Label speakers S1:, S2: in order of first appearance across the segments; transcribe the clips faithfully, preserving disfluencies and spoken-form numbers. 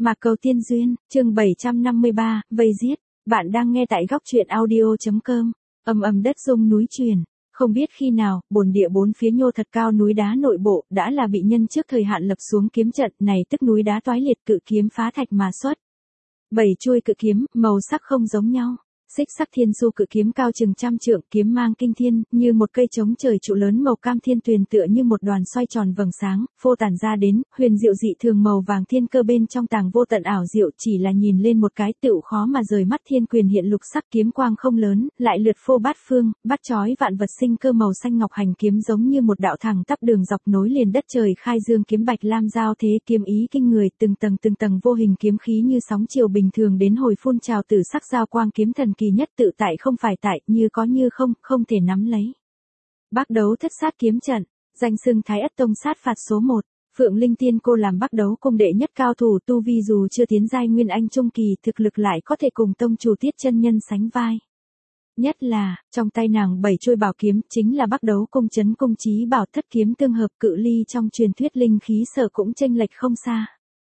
S1: Mạc Cầu Tiên Duyên, chương bảy trăm năm mươi ba, vây giết. Bạn đang nghe tại góc truyện audio chấm com. Ầm ầm đất rung núi chuyển. Không biết khi nào, bồn địa bốn phía nhô thật cao núi đá nội bộ đã là bị nhân trước thời hạn lập xuống kiếm trận này, tức núi đá toái liệt, cự kiếm phá thạch mà xuất. Bảy chuôi cự kiếm, màu sắc không giống nhau. Xích sắc thiên du cự kiếm cao chừng trăm trượng, kiếm mang kinh thiên, như một cây chống trời trụ lớn màu cam thiên tuyền, tựa như một đoàn xoay tròn vầng sáng, phô tản ra đến, huyền diệu dị thường, màu vàng thiên cơ bên trong tàng vô tận ảo diệu, chỉ là nhìn lên một cái tựu khó mà rời mắt. Thiên quyền hiện lục sắc, kiếm quang không lớn, lại lượt phô bát phương, bắt chói vạn vật, sinh cơ màu xanh ngọc, hành kiếm giống như một đạo thẳng tắp đường dọc nối liền đất trời, khai dương kiếm bạch lam giao thế, kiếm ý kinh người, từng tầng từng tầng vô hình kiếm khí như sóng chiều bình thường đến hồi phun trào, tử sắc giao quang kiếm thần kỳ nhất, tự tại không phải tại, như có như không, không thể nắm lấy. Bác đấu thất sát kiếm trận, danh xưng Thái Ất Tông sát phạt số một, Phượng Linh Tiên cô làm bác đấu cung đệ nhất cao thủ, tu vi dù chưa tiến giai nguyên anh trung kỳ, thực lực lại có thể cùng tông chủ Tiết chân nhân sánh vai. Nhất là, trong tay nàng bảy chuôi bảo kiếm, chính là bác đấu cung chấn cung chí bảo, thất kiếm tương hợp, cự ly trong truyền thuyết linh khí sở cũng chênh lệch không xa.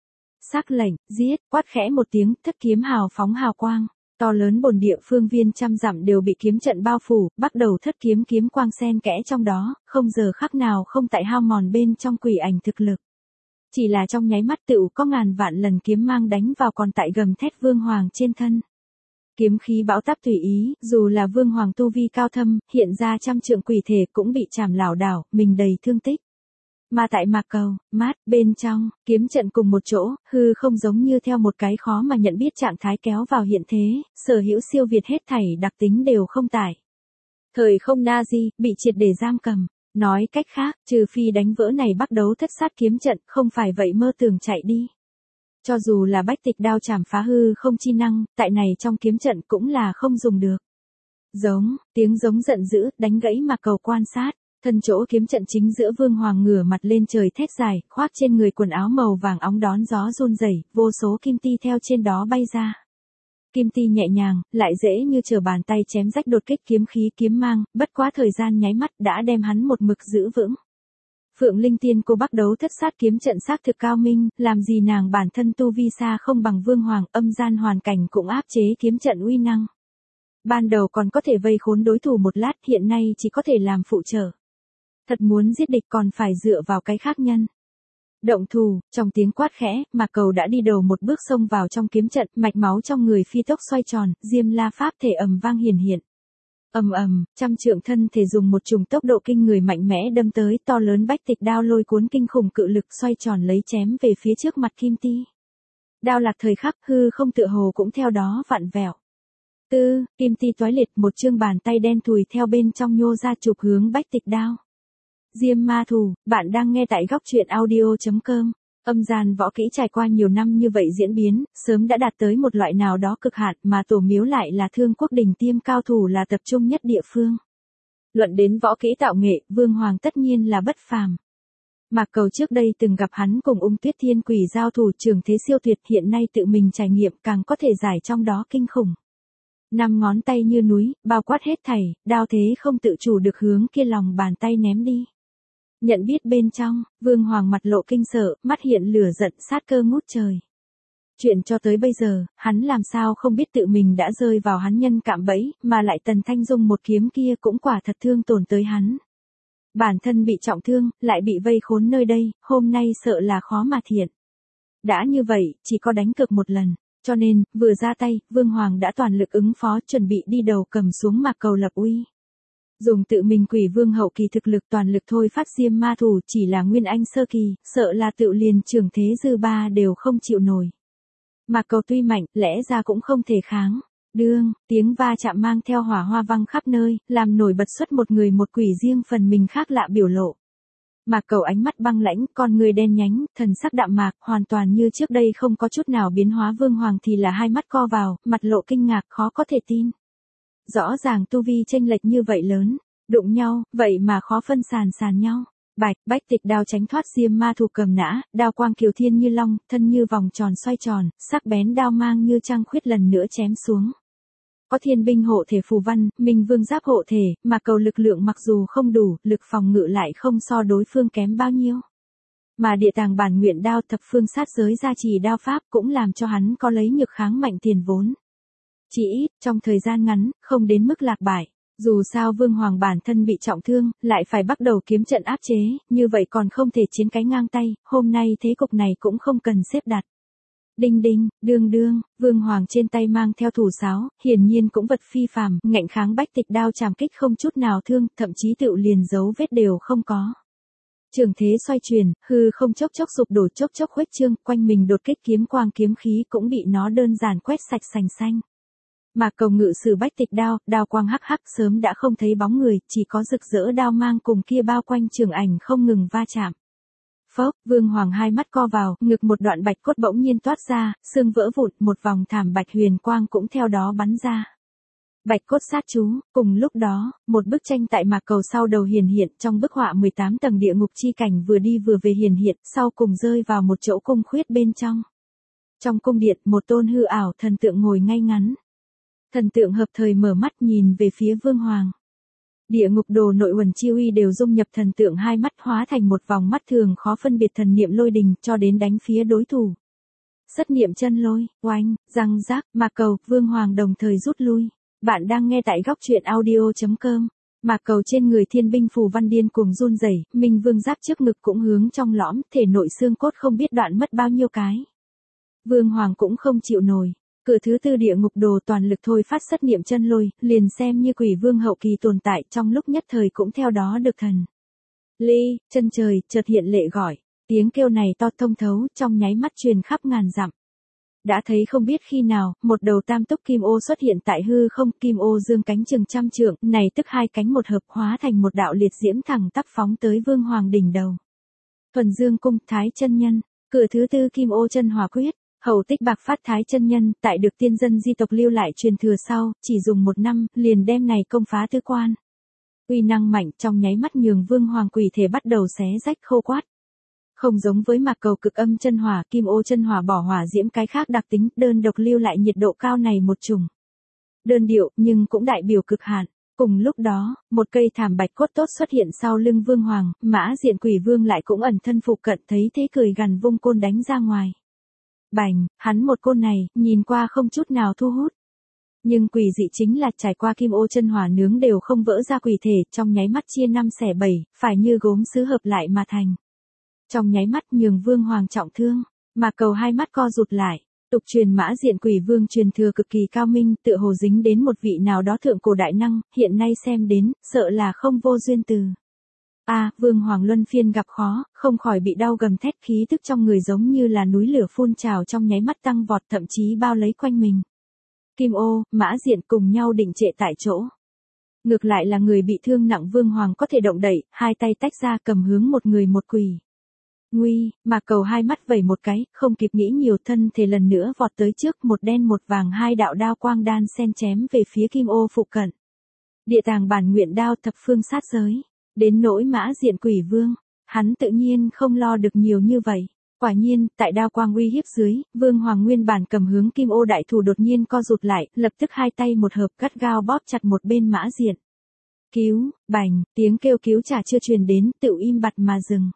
S1: Sắc lệnh, giết, quát khẽ một tiếng, thất kiếm hào phóng hào quang. To lớn bồn địa phương viên trăm dặm đều bị kiếm trận bao phủ, bắt đầu thất kiếm kiếm quang xen kẽ trong đó, không giờ khắc nào không tại hao mòn bên trong quỷ ảnh thực lực. Chỉ là trong nháy mắt tựu có ngàn vạn lần kiếm mang đánh vào còn tại gầm thét vương hoàng trên thân. Kiếm khí bão táp tùy ý, dù là vương hoàng tu vi cao thâm, hiện ra trăm trượng quỷ thể cũng bị chảm lảo đảo, mình đầy thương tích. Mà tại Mạc Cầu, mát, bên trong, kiếm trận cùng một chỗ, hư không giống như theo một cái khó mà nhận biết trạng thái kéo vào hiện thế, sở hữu siêu việt hết thảy đặc tính đều không tải. Thời không Nazi, bị triệt để giam cầm. Nói cách khác, trừ phi đánh vỡ này bắt đấu thất sát kiếm trận, không phải vậy mơ tưởng chạy đi. Cho dù là bách tịch đao chảm phá hư không chi năng, tại này trong kiếm trận cũng là không dùng được. Giống, tiếng giống giận dữ, đánh gãy Mạc Cầu quan sát. Thân chỗ kiếm trận chính giữa vương hoàng ngửa mặt lên trời thét dài, khoác trên người quần áo màu vàng óng đón gió run rẩy, vô số kim ti theo trên đó bay ra. Kim ti nhẹ nhàng, lại dễ như trở bàn tay chém rách đột kích kiếm khí kiếm mang, bất quá thời gian nháy mắt đã đem hắn một mực giữ vững. Phượng Linh Tiên cô bắt đấu thất sát kiếm trận xác thực cao minh, làm gì nàng bản thân tu vi xa không bằng vương hoàng, âm gian hoàn cảnh cũng áp chế kiếm trận uy năng. Ban đầu còn có thể vây khốn đối thủ một lát, hiện nay chỉ có thể làm phụ trợ. Thật muốn giết địch còn phải dựa vào cái khác nhân. Động thủ, trong tiếng quát khẽ, Mạc Cầu đã đi đầu một bước xông vào trong kiếm trận, mạch máu trong người phi tốc xoay tròn, diêm la pháp thể ầm vang hiển hiện. Ầm ầm, trăm trượng thân thể dùng một chủng tốc độ kinh người mạnh mẽ đâm tới, to lớn bách tịch đao lôi cuốn kinh khủng cự lực xoay tròn lấy chém về phía trước mặt kim ti. Đao lạc thời khắc, hư không tựa hồ cũng theo đó vặn vẹo. Tư, kim ti toái liệt, một chương bàn tay đen thùi theo bên trong nhô ra chụp hướng bách tịch đao. Diêm ma thù, bạn đang nghe tại góc truyện audio chấm com. Âm gian võ kỹ trải qua nhiều năm như vậy diễn biến, sớm đã đạt tới một loại nào đó cực hạn, mà tổ miếu lại là Thương Quốc đỉnh tiêm cao thủ là tập trung nhất địa phương. Luận đến võ kỹ tạo nghệ, vương hoàng tất nhiên là bất phàm. Mạc Cầu trước đây từng gặp hắn cùng Ung Tuyết Thiên Quỷ giao thủ, trường thế siêu tuyệt, hiện nay tự mình trải nghiệm càng có thể giải trong đó kinh khủng. Năm ngón tay như núi, bao quát hết thảy, đao thế không tự chủ được hướng kia lòng bàn tay ném đi. Nhận biết bên trong, vương hoàng mặt lộ kinh sợ, mắt hiện lửa giận, sát cơ ngút trời. Chuyện cho tới bây giờ, hắn làm sao không biết tự mình đã rơi vào hắn nhân cạm bẫy, mà lại Tần Thanh Dung một kiếm kia cũng quả thật thương tổn tới hắn. Bản thân bị trọng thương, lại bị vây khốn nơi đây, hôm nay sợ là khó mà thiện. Đã như vậy, chỉ có đánh cược một lần, cho nên, vừa ra tay, vương hoàng đã toàn lực ứng phó, chuẩn bị đi đầu cầm xuống Mạc Cầu lập uy. Dùng tự mình quỷ vương hậu kỳ thực lực toàn lực thôi phát diêm ma thủ, chỉ là nguyên anh sơ kỳ, sợ là tự liền trường thế dư ba đều không chịu nổi. Mạc Cầu tuy mạnh, lẽ ra cũng không thể kháng. Đương, tiếng va chạm mang theo hỏa hoa văng khắp nơi, làm nổi bật xuất một người một quỷ riêng phần mình khác lạ biểu lộ. Mạc Cầu ánh mắt băng lãnh, con người đen nhánh, thần sắc đạm mạc, hoàn toàn như trước đây không có chút nào biến hóa. Vương hoàng thì là hai mắt co vào, mặt lộ kinh ngạc, khó có thể tin. Rõ ràng tu vi chênh lệch như vậy lớn, đụng nhau, vậy mà khó phân sàn sàn nhau. Bạch, bách tịch đao tránh thoát diêm ma thủ cầm nã, đao quang kiều thiên như long, thân như vòng tròn xoay tròn, sắc bén đao mang như trăng khuyết lần nữa chém xuống. Có thiên binh hộ thể phù văn, minh vương giáp hộ thể, mà Cầu lực lượng mặc dù không đủ, lực phòng ngự lại không so đối phương kém bao nhiêu. Mà địa tàng bản nguyện đao thập phương sát giới gia trì đao pháp cũng làm cho hắn có lấy nhược kháng mạnh tiền vốn. Chỉ ít, trong thời gian ngắn, không đến mức lạc bại. Dù sao Vương Hoàng bản thân bị trọng thương, lại phải bắt đầu kiếm trận áp chế, như vậy còn không thể chiến cái ngang tay, hôm nay thế cục này cũng không cần xếp đặt. Đinh đinh, đương đương, Vương Hoàng trên tay mang theo thủ sáo, hiển nhiên cũng vật phi phàm, ngạnh kháng bách tịch đao chàm kích không chút nào thương, thậm chí tựu liền dấu vết đều không có. Trường thế xoay chuyển, hư không chốc chốc sụp đổ chốc chốc khuếch trương, quanh mình đột kích kiếm quang kiếm khí cũng bị nó đơn giản quét sạch sành xanh. Mà cầu ngự sử bách tịch đao, đao quang hắc hắc sớm đã không thấy bóng người, chỉ có rực rỡ đao mang cùng kia bao quanh trường ảnh không ngừng va chạm. Phốc, Vương Hoàng hai mắt co vào, ngực một đoạn bạch cốt bỗng nhiên toát ra, xương vỡ vụn, một vòng thảm bạch huyền quang cũng theo đó bắn ra. Bạch cốt sát chú, cùng lúc đó, một bức tranh tại mạc cầu sau đầu hiển hiện, trong bức họa mười tám tầng địa ngục chi cảnh vừa đi vừa về hiển hiện, sau cùng rơi vào một chỗ cung khuyết bên trong. Trong cung điện, một tôn hư ảo thần tượng ngồi ngay ngắn. Thần tượng hợp thời mở mắt nhìn về phía Vương Hoàng. Địa ngục đồ nội uẩn chi uy đều dung nhập thần tượng hai mắt hóa thành một vòng mắt thường khó phân biệt thần niệm lôi đình cho đến đánh phía đối thủ. Sất niệm chân lôi, oanh, răng rác, mạc cầu, Vương Hoàng đồng thời rút lui. Bạn đang nghe tại góc truyện audio chấm com. Mạc cầu trên người thiên binh phù văn điên cuồng run rẩy, minh vương giáp trước ngực cũng hướng trong lõm, thể nội xương cốt không biết đoạn mất bao nhiêu cái. Vương Hoàng cũng không chịu nổi. Cửa thứ tư địa ngục đồ toàn lực thôi phát sất niệm chân lôi, liền xem như quỷ vương hậu kỳ tồn tại trong lúc nhất thời cũng theo đó được thần. Ly, chân trời, chợt hiện lệ gọi, tiếng kêu này to thông thấu, trong nháy mắt truyền khắp ngàn dặm. Đã thấy không biết khi nào, một đầu tam túc kim ô xuất hiện tại hư không, kim ô dương cánh chừng trăm trượng, này tức hai cánh một hợp hóa thành một đạo liệt diễm thẳng tắp phóng tới Vương Hoàng đỉnh đầu. Thuần Dương cung, Thái chân nhân, cửa thứ tư kim ô chân hỏa quyết. Hầu tích bạc phát Thái chân nhân, tại được tiên dân di tộc lưu lại truyền thừa sau, chỉ dùng một năm, liền đem này công phá tứ quan. Uy năng mạnh trong nháy mắt nhường Vương Hoàng quỷ thể bắt đầu xé rách khô quát. Không giống với mạc cầu cực âm chân hỏa, kim ô chân hỏa bỏ hỏa diễm cái khác đặc tính, đơn độc lưu lại nhiệt độ cao này một chủng. Đơn điệu, nhưng cũng đại biểu cực hạn. Cùng lúc đó, một cây thảm bạch cốt tốt xuất hiện sau lưng Vương Hoàng, Mã Diện Quỷ Vương lại cũng ẩn thân phụ cận, thấy thế cười gằn vung côn đánh ra ngoài. Bành, hắn một côn này, nhìn qua không chút nào thu hút. Nhưng quỷ dị chính là trải qua kim ô chân hỏa nướng đều không vỡ ra quỷ thể, trong nháy mắt chia năm xẻ bảy, phải như gốm sứ hợp lại mà thành. Trong nháy mắt nhường Vương Hoàng trọng thương, mà cầu hai mắt co rụt lại. Tục truyền Mã Diện Quỷ Vương truyền thừa cực kỳ cao minh, tựa hồ dính đến một vị nào đó thượng cổ đại năng, hiện nay xem đến, sợ là không vô duyên từ. A, à, Vương Hoàng luân phiên gặp khó, không khỏi bị đau gầm thét, khí tức trong người giống như là núi lửa phun trào trong nháy mắt tăng vọt, thậm chí bao lấy quanh mình. Kim ô, Mã Diện cùng nhau định trệ tại chỗ. Ngược lại là người bị thương nặng Vương Hoàng có thể động đậy, hai tay tách ra cầm hướng một người một quỷ. Nguy, mà cầu hai mắt vẩy một cái, không kịp nghĩ nhiều, thân thể lần nữa vọt tới trước, một đen một vàng hai đạo đao quang đan xen chém về phía kim ô phụ cận. Địa tàng bản nguyện đao thập phương sát giới. Đến nỗi Mã Diện Quỷ Vương, hắn tự nhiên không lo được nhiều như vậy. Quả nhiên, tại đao quang uy hiếp dưới, Vương Hoàng nguyên bản cầm hướng kim ô đại thủ đột nhiên co rụt lại, lập tức hai tay một hợp gắt gao bóp chặt một bên Mã Diện. Cứu, bành, tiếng kêu cứu trả chưa truyền đến, tự im bặt mà dừng.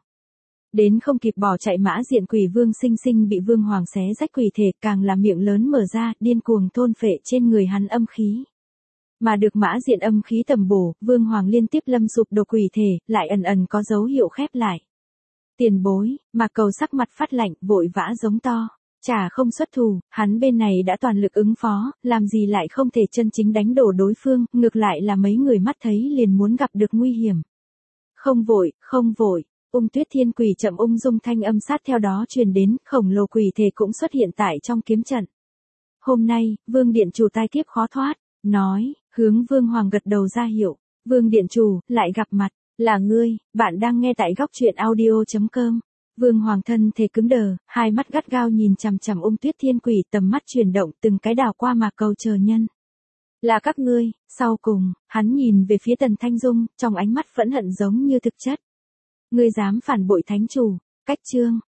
S1: Đến không kịp bỏ chạy Mã Diện Quỷ Vương sinh sinh bị Vương Hoàng xé rách quỷ thể, càng là miệng lớn mở ra, điên cuồng thôn phệ trên người hắn âm khí. Mà được Mã Diện âm khí tầm bổ, Vương Hoàng liên tiếp lâm sụp đổ quỷ thể, lại ẩn ẩn có dấu hiệu khép lại. Tiền bối, mà cầu sắc mặt phát lạnh, vội vã giống to. Chả không xuất thủ, hắn bên này đã toàn lực ứng phó, làm gì lại không thể chân chính đánh đổ đối phương, ngược lại là mấy người mắt thấy liền muốn gặp được nguy hiểm. Không vội, không vội, ung tuyết thiên quỷ chậm ung dung thanh âm sát theo đó truyền đến, khổng lồ quỷ thể cũng xuất hiện tại trong kiếm trận. Hôm nay, Vương Điện Chủ tai kiếp khó thoát, nói, hướng Vương Hoàng gật đầu ra hiệu, Vương Điện Chủ, lại gặp mặt, là ngươi, bạn đang nghe tại góc truyện audio chấm com. Vương Hoàng thân thể cứng đờ, hai mắt gắt gao nhìn chằm chằm ung tuyết thiên quỷ, tầm mắt chuyển động từng cái đảo qua mạc cầu chờ nhân. Là các ngươi, sau cùng, hắn nhìn về phía Tần Thanh Dung, trong ánh mắt phẫn hận giống như thực chất. Ngươi dám phản bội thánh chủ, cách chương,